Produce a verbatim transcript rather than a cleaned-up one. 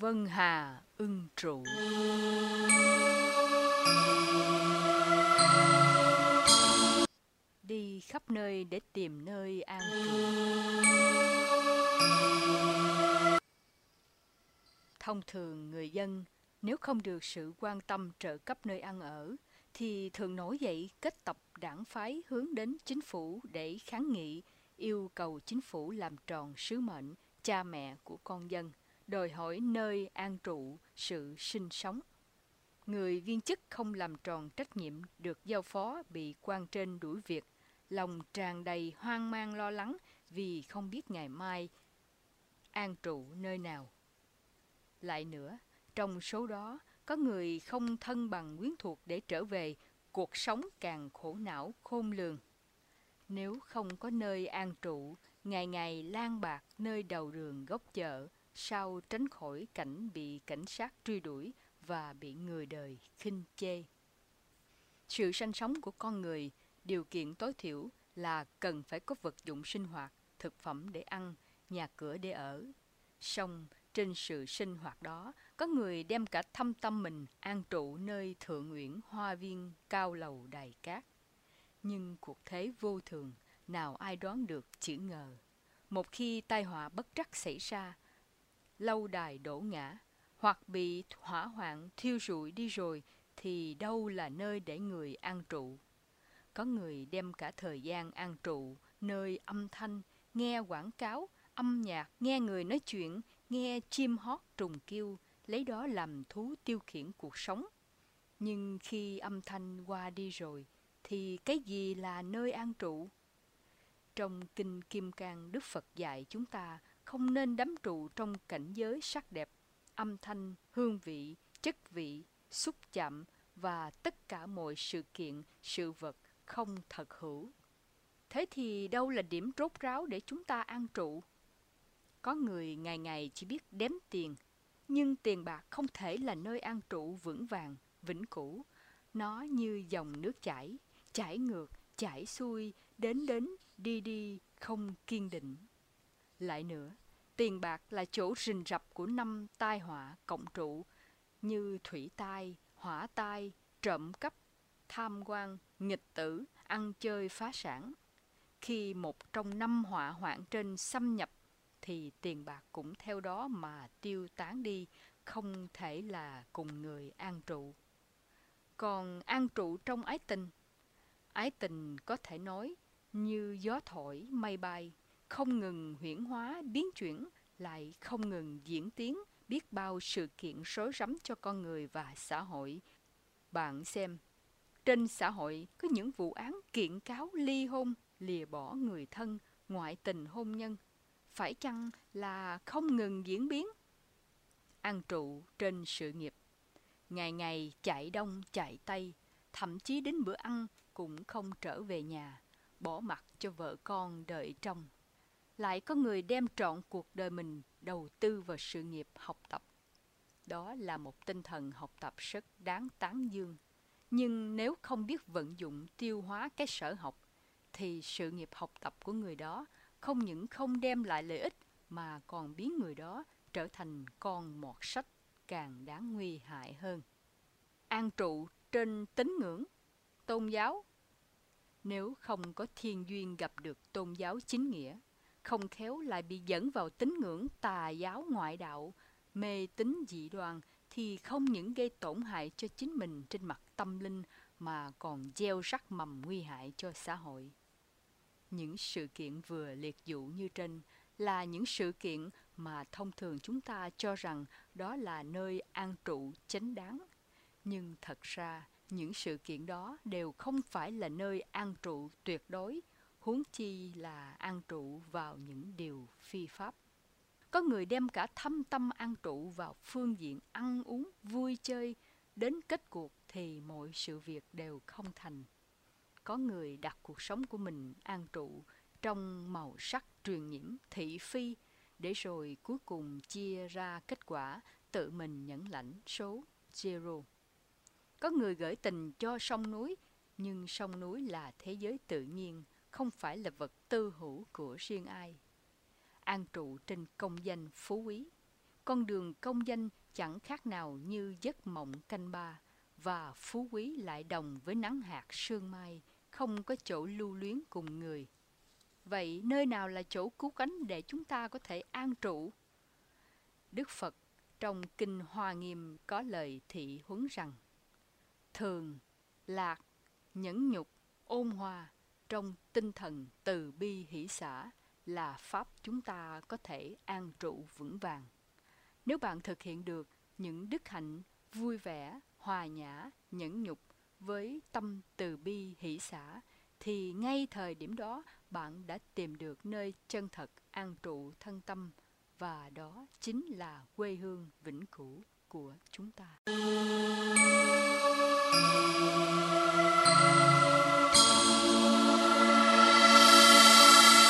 Vân Hà ưng trụ. Đi khắp nơi để tìm nơi an trụ. Thông thường người dân nếu không được sự quan tâm trợ cấp nơi ăn ở thì thường nổi dậy kết tập đảng phái hướng đến chính phủ để kháng nghị, yêu cầu chính phủ làm tròn sứ mệnh cha mẹ của con dân, đòi hỏi nơi an trụ, sự sinh sống. Người viên chức không làm tròn trách nhiệm được giao phó bị quan trên đuổi việc, lòng tràn đầy hoang mang lo lắng vì không biết ngày mai an trụ nơi nào. Lại nữa, trong số đó có người không thân bằng quyến thuộc để trở về, cuộc sống càng khổ não khôn lường. Nếu không có nơi an trụ, ngày ngày lang bạc nơi đầu đường góc chợ, sao tránh khỏi cảnh bị cảnh sát truy đuổi và bị người đời khinh chê. Sự sanh sống của con người, điều kiện tối thiểu là cần phải có vật dụng sinh hoạt, thực phẩm để ăn, nhà cửa để ở. Song trên sự sinh hoạt đó, có người đem cả thâm tâm mình an trụ nơi thượng uyển hoa viên cao lầu đài cát. Nhưng cuộc thế vô thường, nào ai đoán được chữ ngờ. Một khi tai họa bất trắc xảy ra, lâu đài đổ ngã, hoặc bị hỏa hoạn thiêu rụi đi rồi, thì đâu là nơi để người an trụ. Có người đem cả thời gian an trụ nơi âm thanh, nghe quảng cáo, âm nhạc, nghe người nói chuyện, nghe chim hót trùng kêu, lấy đó làm thú tiêu khiển cuộc sống. Nhưng khi âm thanh qua đi rồi, thì cái gì là nơi an trụ? Trong Kinh Kim Cang, Đức Phật dạy chúng ta không nên đắm trụ trong cảnh giới sắc đẹp, âm thanh, hương vị, chất vị, xúc chạm và tất cả mọi sự kiện, sự vật không thật hữu. Thế thì đâu là điểm rốt ráo để chúng ta an trụ? Có người ngày ngày chỉ biết đếm tiền, nhưng tiền bạc không thể là nơi an trụ vững vàng, vĩnh cửu. Nó như dòng nước chảy, chảy ngược, chảy xuôi, đến đến, đi đi, không kiên định. Lại nữa, tiền bạc là chỗ rình rập của năm tai họa cộng trụ, như thủy tai, hỏa tai, trộm cắp, tham quan, nghịch tử, ăn chơi phá sản. Khi một trong năm họa hoạn trên xâm nhập, thì tiền bạc cũng theo đó mà tiêu tán đi, không thể là cùng người an trụ. Còn an trụ trong ái tình, ái tình có thể nói như gió thổi mây bay, không ngừng huyễn hóa biến chuyển, lại không ngừng diễn tiến biết bao sự kiện rối rắm cho con người và xã hội. Bạn xem, trên xã hội có những vụ án kiện cáo ly hôn, lìa bỏ người thân, ngoại tình hôn nhân, phải chăng là không ngừng diễn biến? An trụ trên sự nghiệp, ngày ngày chạy đông chạy tây, thậm chí đến bữa ăn cũng không trở về nhà, bỏ mặc cho vợ con đợi trông. Lại có người đem trọn cuộc đời mình đầu tư vào sự nghiệp học tập. Đó là một tinh thần học tập rất đáng tán dương. Nhưng nếu không biết vận dụng tiêu hóa cái sở học, thì sự nghiệp học tập của người đó không những không đem lại lợi ích mà còn biến người đó trở thành con mọt sách, càng đáng nguy hại hơn. An trụ trên tín ngưỡng, tôn giáo. Nếu không có thiên duyên gặp được tôn giáo chính nghĩa, không khéo lại bị dẫn vào tín ngưỡng tà giáo ngoại đạo, mê tín dị đoan, thì không những gây tổn hại cho chính mình trên mặt tâm linh mà còn gieo rắc mầm nguy hại cho xã hội. Những sự kiện vừa liệt dụ như trên là những sự kiện mà thông thường chúng ta cho rằng đó là nơi an trụ chánh đáng. Nhưng thật ra, những sự kiện đó đều không phải là nơi an trụ tuyệt đối, huống chi là an trụ vào những điều phi pháp. Có người đem cả thâm tâm an trụ vào phương diện ăn uống, vui chơi, đến kết cuộc thì mọi sự việc đều không thành. Có người đặt cuộc sống của mình an trụ trong màu sắc truyền nhiễm, thị phi, để rồi cuối cùng chia ra kết quả tự mình nhận lãnh số zero. Có người gửi tình cho sông núi, nhưng sông núi là thế giới tự nhiên, không phải là vật tư hữu của riêng ai. An trụ trên công danh phú quý. con đường công danh chẳng khác nào như giấc mộng canh ba, và phú quý lại đồng với nắng hạt sương mai, không có chỗ lưu luyến cùng người. Vậy nơi nào là chỗ cứu cánh để chúng ta có thể an trụ? Đức Phật trong Kinh Hoa Nghiêm có lời thị huấn rằng: thường, lạc, nhẫn nhục, ôn hòa trong tinh thần từ bi hỷ xả là pháp chúng ta có thể an trụ vững vàng. Nếu bạn thực hiện được những đức hạnh vui vẻ, hòa nhã, nhẫn nhục với tâm từ bi hỷ xả, thì ngay thời điểm đó bạn đã tìm được nơi chân thật an trụ thân tâm, và đó chính là quê hương vĩnh cửu của chúng ta.